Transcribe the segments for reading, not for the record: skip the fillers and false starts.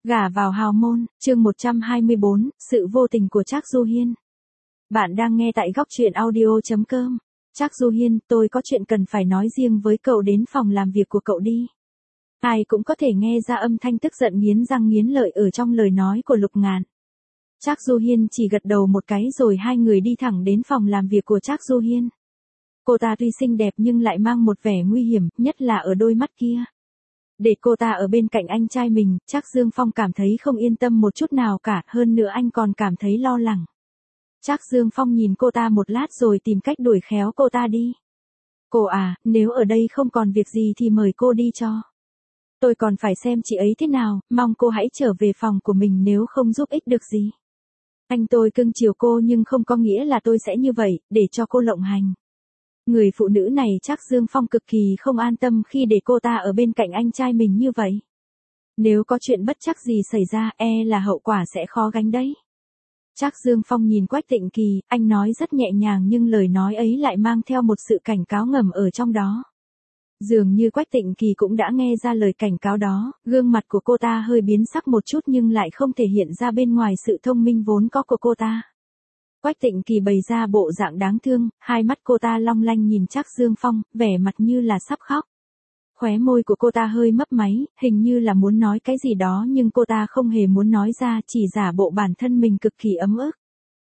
Gả vào hào môn, chương 124, sự vô tình của Trác Du Hiên. Bạn đang nghe tại góc truyện audio.com. Trác Du Hiên, tôi có chuyện cần phải nói riêng với cậu, đến phòng làm việc của cậu đi. Ai cũng có thể nghe ra âm thanh tức giận nghiến răng nghiến lợi ở trong lời nói của Lục Ngạn. Trác Du Hiên chỉ gật đầu một cái rồi hai người đi thẳng đến phòng làm việc của Trác Du Hiên. Cô ta tuy xinh đẹp nhưng lại mang một vẻ nguy hiểm, nhất là ở đôi mắt kia. Để cô ta ở bên cạnh anh trai mình, Trác Dương Phong cảm thấy không yên tâm một chút nào cả, hơn nữa anh còn cảm thấy lo lắng. Trác Dương Phong nhìn cô ta một lát rồi tìm cách đuổi khéo cô ta đi. Cô à, nếu ở đây không còn việc gì thì mời cô đi cho. Tôi còn phải xem chị ấy thế nào, mong cô hãy trở về phòng của mình nếu không giúp ích được gì. Anh tôi cưng chiều cô nhưng không có nghĩa là tôi sẽ như vậy, để cho cô lộng hành. Người phụ nữ này Trác Dương Phong cực kỳ không an tâm khi để cô ta ở bên cạnh anh trai mình như vậy. Nếu có chuyện bất trắc gì xảy ra, là hậu quả sẽ khó gánh đấy. Trác Dương Phong nhìn Quách Tịnh Kỳ, anh nói rất nhẹ nhàng nhưng lời nói ấy lại mang theo một sự cảnh cáo ngầm ở trong đó. Dường như Quách Tịnh Kỳ cũng đã nghe ra lời cảnh cáo đó, gương mặt của cô ta hơi biến sắc một chút nhưng lại không thể hiện ra bên ngoài sự thông minh vốn có của cô ta. Quách Tịnh Kỳ bày ra bộ dạng đáng thương, hai mắt cô ta long lanh nhìn Trác Dương Phong, vẻ mặt như là sắp khóc. Khóe môi của cô ta hơi mấp máy, hình như là muốn nói cái gì đó nhưng cô ta không hề muốn nói ra, chỉ giả bộ bản thân mình cực kỳ ấm ức.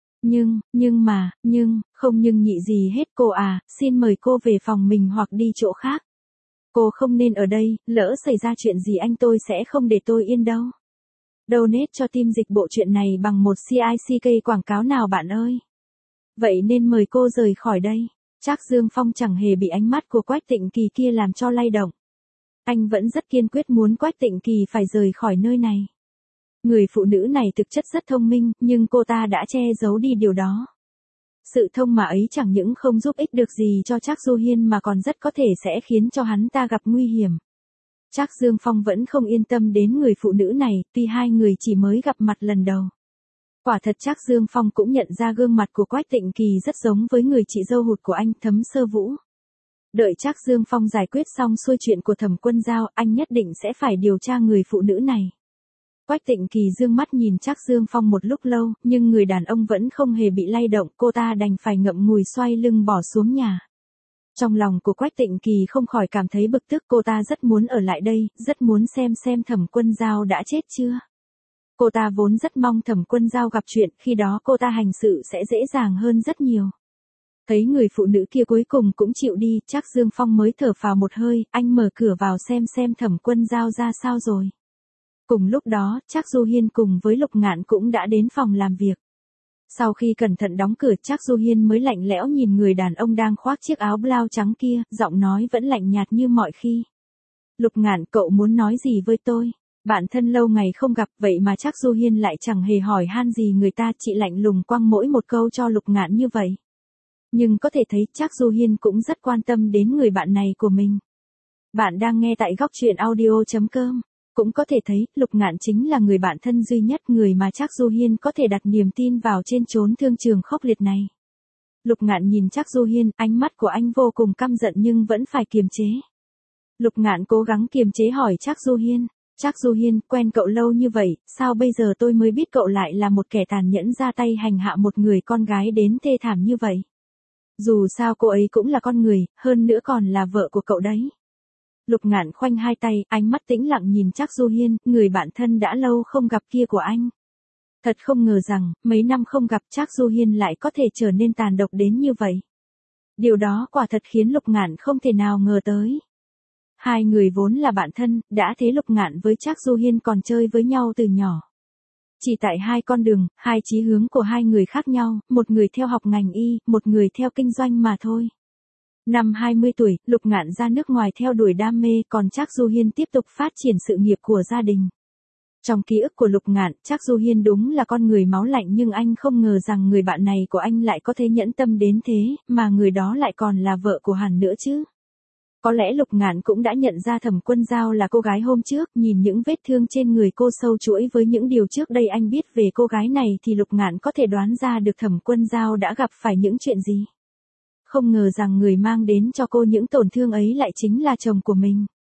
Không nhị gì hết cô à, xin mời cô về phòng mình hoặc đi chỗ khác. Cô không nên ở đây, lỡ xảy ra chuyện gì anh tôi sẽ không để tôi yên đâu. Donate cho team dịch bộ truyện này bằng một CICK quảng cáo nào bạn ơi. Vậy nên mời cô rời khỏi đây. Trác Dương Phong chẳng hề bị ánh mắt của Quách Tịnh Kỳ kia làm cho lay động. Anh vẫn rất kiên quyết muốn Quách Tịnh Kỳ phải rời khỏi nơi này. Người phụ nữ này thực chất rất thông minh, nhưng cô ta đã che giấu đi điều đó. Sự thông mà ấy chẳng những không giúp ích được gì cho Trác Du Hiên mà còn rất có thể sẽ khiến cho hắn ta gặp nguy hiểm. Trác Dương Phong vẫn không yên tâm đến người phụ nữ này, tuy hai người chỉ mới gặp mặt lần đầu. Quả thật Trác Dương Phong cũng nhận ra gương mặt của Quách Tịnh Kỳ rất giống với người chị dâu hụt của anh, Thấm Sơ Vũ. Đợi Trác Dương Phong giải quyết xong xuôi chuyện của Thẩm Quân Giao, anh nhất định sẽ phải điều tra người phụ nữ này. Quách Tịnh Kỳ dương mắt nhìn Trác Dương Phong một lúc lâu, nhưng người đàn ông vẫn không hề bị lay động, cô ta đành phải ngậm ngùi xoay lưng bỏ xuống nhà. Trong lòng của Quách Tịnh Kỳ không khỏi cảm thấy bực tức, cô ta rất muốn ở lại đây, rất muốn xem Thẩm Quân Giao đã chết chưa. Cô ta vốn rất mong Thẩm Quân Giao gặp chuyện, khi đó cô ta hành sự sẽ dễ dàng hơn rất nhiều. Thấy người phụ nữ kia cuối cùng cũng chịu đi, Trác Dương Phong mới thở phào một hơi, anh mở cửa vào xem Thẩm Quân Giao ra sao rồi. Cùng lúc đó, Trác Du Hiên cùng với Lục Ngạn cũng đã đến phòng làm việc. Sau khi cẩn thận đóng cửa, Trác Du Hiên mới lạnh lẽo nhìn người đàn ông đang khoác chiếc áo blau trắng kia, giọng nói vẫn lạnh nhạt như mọi khi. Lục Ngạn, cậu muốn nói gì với tôi? Bạn thân lâu ngày không gặp, vậy mà Trác Du Hiên lại chẳng hề hỏi han gì người ta, chỉ lạnh lùng quăng mỗi một câu cho Lục Ngạn như vậy. Nhưng có thể thấy Trác Du Hiên cũng rất quan tâm đến người bạn này của mình. Bạn đang nghe tại góc truyện audio.com. Cũng có thể thấy, Lục Ngạn chính là người bạn thân duy nhất, người mà Trác Du Hiên có thể đặt niềm tin vào trên chốn thương trường khốc liệt này. Lục Ngạn nhìn Trác Du Hiên, ánh mắt của anh vô cùng căm giận nhưng vẫn phải kiềm chế. Lục Ngạn cố gắng kiềm chế hỏi Trác Du Hiên, Trác Du Hiên, quen cậu lâu như vậy, sao bây giờ tôi mới biết cậu lại là một kẻ tàn nhẫn ra tay hành hạ một người con gái đến thê thảm như vậy. Dù sao cô ấy cũng là con người, hơn nữa còn là vợ của cậu đấy. Lục Ngạn khoanh hai tay, ánh mắt tĩnh lặng nhìn Trác Du Hiên, người bạn thân đã lâu không gặp kia của anh. Thật không ngờ rằng, mấy năm không gặp Trác Du Hiên lại có thể trở nên tàn độc đến như vậy. Điều đó quả thật khiến Lục Ngạn không thể nào ngờ tới. Hai người vốn là bạn thân, đã thế Lục Ngạn với Trác Du Hiên còn chơi với nhau từ nhỏ. Chỉ tại hai con đường, hai chí hướng của hai người khác nhau, một người theo học ngành y, một người theo kinh doanh mà thôi. Năm 20 tuổi, Lục Ngạn ra nước ngoài theo đuổi đam mê, còn Trác Du Hiên tiếp tục phát triển sự nghiệp của gia đình. Trong ký ức của Lục Ngạn, Trác Du Hiên đúng là con người máu lạnh nhưng anh không ngờ rằng người bạn này của anh lại có thể nhẫn tâm đến thế, mà người đó lại còn là vợ của hắn nữa chứ. Có lẽ Lục Ngạn cũng đã nhận ra Thẩm Quân Giao là cô gái hôm trước, nhìn những vết thương trên người cô sâu chuỗi với những điều trước đây anh biết về cô gái này thì Lục Ngạn có thể đoán ra được Thẩm Quân Giao đã gặp phải những chuyện gì. Không ngờ rằng người mang đến cho cô những tổn thương ấy lại chính là chồng của mình.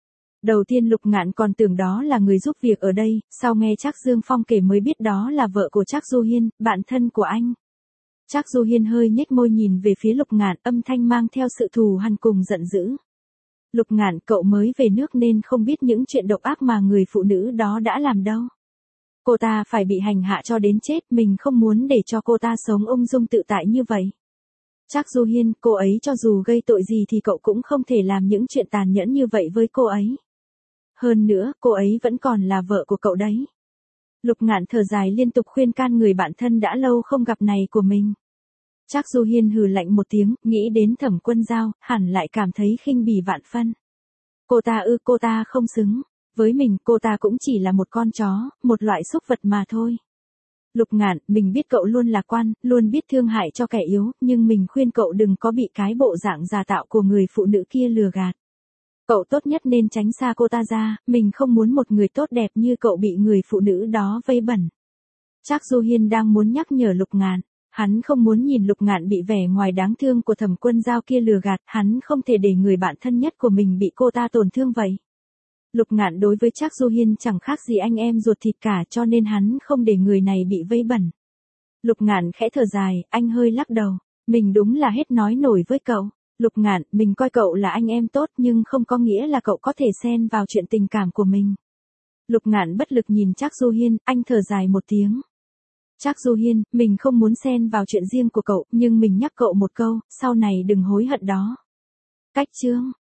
Đầu tiên Lục Ngạn còn tưởng đó là người giúp việc ở đây, sau nghe Trác Dương Phong kể mới biết đó là vợ của Trác Du Hiên, bạn thân của anh. Trác Du Hiên hơi nhếch môi nhìn về phía Lục Ngạn, âm thanh mang theo sự thù hằn cùng giận dữ. Lục Ngạn, cậu mới về nước nên không biết những chuyện độc ác mà người phụ nữ đó đã làm đâu. Cô ta phải bị hành hạ cho đến chết, mình không muốn để cho cô ta sống ung dung tự tại như vậy. Trác Du Hiên, cô ấy cho dù gây tội gì thì cậu cũng không thể làm những chuyện tàn nhẫn như vậy với cô ấy. Hơn nữa, cô ấy vẫn còn là vợ của cậu đấy. Lục Ngạn thở dài liên tục khuyên can người bạn thân đã lâu không gặp này của mình. Trác Du Hiên hừ lạnh một tiếng, nghĩ đến Thẩm Quân Giao, hẳn lại cảm thấy khinh bỉ vạn phân. Cô ta không xứng. Với mình, cô ta cũng chỉ là một con chó, một loại súc vật mà thôi. Lục Ngạn, mình biết cậu luôn lạc quan, luôn biết thương hại cho kẻ yếu, nhưng mình khuyên cậu đừng có bị cái bộ dạng giả tạo của người phụ nữ kia lừa gạt. Cậu tốt nhất nên tránh xa cô ta ra, mình không muốn một người tốt đẹp như cậu bị người phụ nữ đó vây bẩn. Trác Du Hiên đang muốn nhắc nhở Lục Ngạn. Hắn không muốn nhìn Lục Ngạn bị vẻ ngoài đáng thương của Thẩm Quân Giao kia lừa gạt, hắn không thể để người bạn thân nhất của mình bị cô ta tổn thương vậy. Lục Ngạn đối với Trác Du Hiên chẳng khác gì anh em ruột thịt cả, cho nên hắn không để người này bị vây bẩn. Lục Ngạn khẽ thở dài, anh hơi lắc đầu. Mình đúng là hết nói nổi với cậu. Lục Ngạn, mình coi cậu là anh em tốt nhưng không có nghĩa là cậu có thể xen vào chuyện tình cảm của mình. Lục Ngạn bất lực nhìn Trác Du Hiên, anh thở dài một tiếng. Trác Du Hiên, mình không muốn xen vào chuyện riêng của cậu, nhưng mình nhắc cậu một câu, sau này đừng hối hận đó. Cách chương